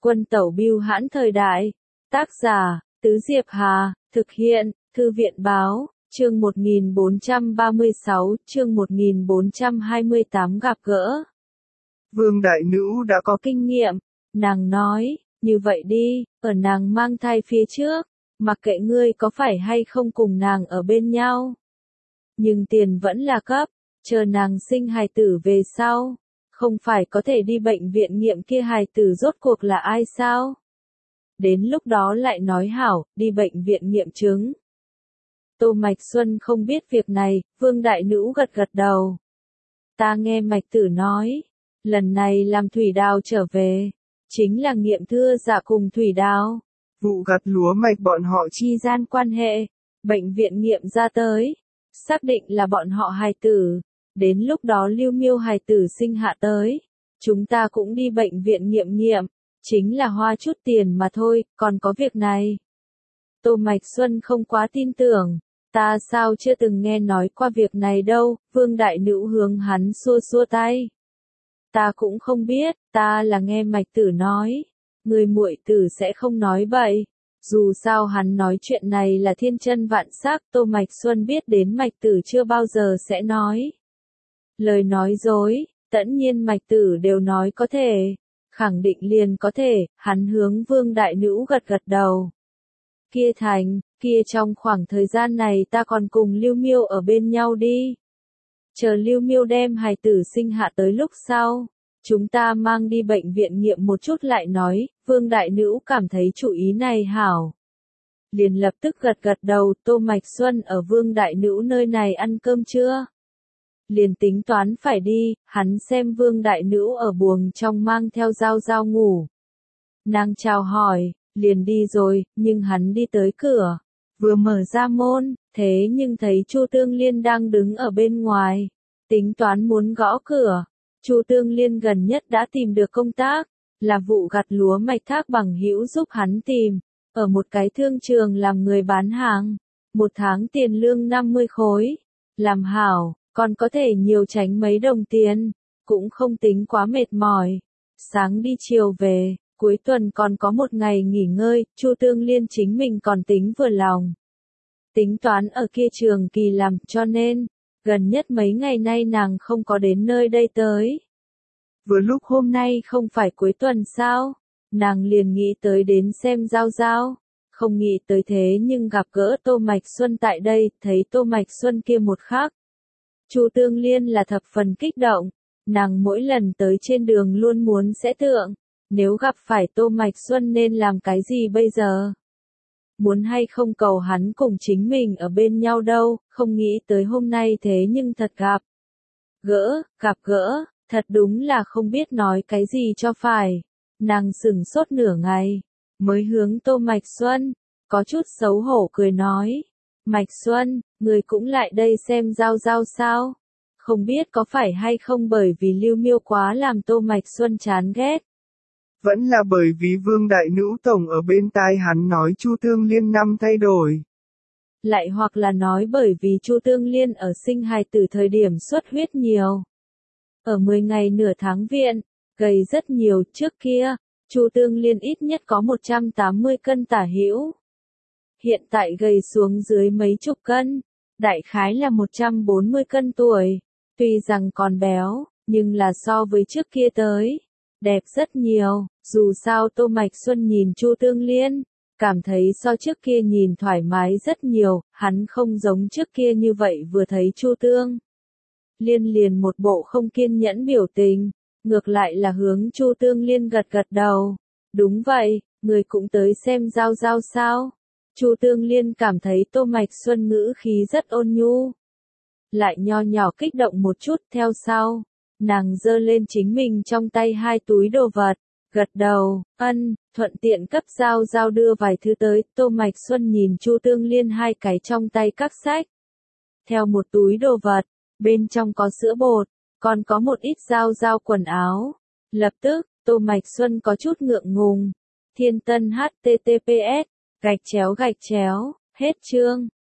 Quân tẩu bưu hãn thời đại. Tác giả, Tứ Diệp Hà, thực hiện, Thư viện báo, chương 1436, chương 1428 gặp gỡ. Vương Đại Nữ đã có kinh nghiệm, nàng nói, như vậy đi, ở nàng mang thai phía trước, mặc kệ ngươi có phải hay không cùng nàng ở bên nhau. Nhưng tiền vẫn là cấp, chờ nàng sinh hài tử về sau, không phải có thể đi bệnh viện nghiệm kia hài tử rốt cuộc là ai sao? Đến lúc đó lại nói hảo, đi bệnh viện nghiệm chứng. Tô Mạch Xuân không biết việc này, Vương Đại Nữ gật gật đầu. Ta nghe Mạch Tử nói, lần này làm Thủy Đào trở về, chính là nghiệm thưa dạ cùng Thủy Đào. Vụ gặt lúa mạch bọn họ chi gian quan hệ, bệnh viện nghiệm ra tới, xác định là bọn họ hài tử, đến lúc đó Lưu Miêu hài tử sinh hạ tới, chúng ta cũng đi bệnh viện nghiệm, chính là hoa chút tiền mà thôi, còn có việc này. Tô Mạch Xuân không quá tin tưởng, ta sao chưa từng nghe nói qua việc này đâu, Vương Đại Nữ hướng hắn xua xua tay. Ta cũng không biết, ta là nghe Mạch Tử nói, người muội tử sẽ không nói bậy. Dù sao hắn nói chuyện này là thiên chân vạn sắc, Tô Mạch Xuân biết đến Mạch Tử chưa bao giờ sẽ nói. Lời nói dối, tất nhiên Mạch Tử đều nói có thể, khẳng định liền có thể, hắn hướng Vương Đại Nữ gật gật đầu. Kia thành, kia trong khoảng thời gian này ta còn cùng Lưu Miêu ở bên nhau đi. Chờ Lưu Miêu đem hài tử sinh hạ tới lúc sau, chúng ta mang đi bệnh viện nghiệm một chút lại nói, Vương Đại Nữ cảm thấy chủ ý này hảo. Liền lập tức gật gật đầu, Tô Mạch Xuân ở Vương Đại Nữ nơi này ăn cơm chưa? Liền tính toán phải đi, hắn xem Vương Đại Nữ ở buồng trong mang theo dao dao ngủ. Nàng chào hỏi, liền đi rồi, nhưng hắn đi tới cửa, vừa mở ra môn, thế nhưng thấy Chu Tương Liên đang đứng ở bên ngoài, tính toán muốn gõ cửa. Chu Tương Liên gần nhất đã tìm được công tác, là vụ gặt lúa mạch Thác Bằng Hữu giúp hắn tìm, ở một cái thương trường làm người bán hàng, một tháng tiền lương 50 khối, làm hảo, còn có thể nhiều tránh mấy đồng tiền, cũng không tính quá mệt mỏi. Sáng đi chiều về, cuối tuần còn có một ngày nghỉ ngơi, Chu Tương Liên chính mình còn tính vừa lòng. Tính toán ở kia trường kỳ làm, cho nên gần nhất mấy ngày nay nàng không có đến nơi đây tới. Vừa lúc hôm nay không phải cuối tuần sao, nàng liền nghĩ tới đến xem Giao Giao, không nghĩ tới thế nhưng gặp gỡ Tô Mạch Xuân tại đây, thấy Tô Mạch Xuân kia một khắc. Chu Tương Liên là thập phần kích động, nàng mỗi lần tới trên đường luôn muốn sẽ tượng, nếu gặp phải Tô Mạch Xuân nên làm cái gì bây giờ? Muốn hay không cầu hắn cùng chính mình ở bên nhau đâu, không nghĩ tới hôm nay thế nhưng thật gặp gỡ, thật đúng là không biết nói cái gì cho phải. Nàng sững sốt nửa ngày, mới hướng Tô Mạch Xuân, có chút xấu hổ cười nói. Mạch Xuân, người cũng lại đây xem Giao Giao sao? Không biết có phải hay không bởi vì Lưu Miêu quá làm Tô Mạch Xuân chán ghét. Vẫn là bởi vì Vương Đại Nữ tổng ở bên tai hắn nói Chu Tương Liên năm thay đổi. Lại hoặc là nói bởi vì Chu Tương Liên ở sinh hài tử thời điểm xuất huyết nhiều. Ở 10 ngày nửa tháng viện, gầy rất nhiều, trước kia, Chu Tương Liên ít nhất có 180 cân tả hữu. Hiện tại gầy xuống dưới mấy chục cân, đại khái là 140 cân tuổi, tuy rằng còn béo, nhưng là so với trước kia tới, đẹp rất nhiều. Dù sao Tô Mạch Xuân nhìn Chu Tương Liên, cảm thấy so trước kia nhìn thoải mái rất nhiều, hắn không giống trước kia như vậy vừa thấy Chu Tương Liên liền một bộ không kiên nhẫn biểu tình, ngược lại là hướng Chu Tương Liên gật gật đầu. Đúng vậy, người cũng tới xem Giao Giao sao? Chu Tương Liên cảm thấy Tô Mạch Xuân ngữ khí rất ôn nhu, lại nho nhỏ kích động một chút, theo sau, nàng giơ lên chính mình trong tay hai túi đồ vật. Gật đầu, thuận tiện cấp Giao Giao đưa vài thứ tới, Tô Mạch Xuân nhìn Chu Tương Liên hai cái trong tay các sách. Theo một túi đồ vật, bên trong có sữa bột, còn có một ít Giao Giao quần áo. Lập tức, Tô Mạch Xuân có chút ngượng ngùng. Thiên Tân https, _ hết chương.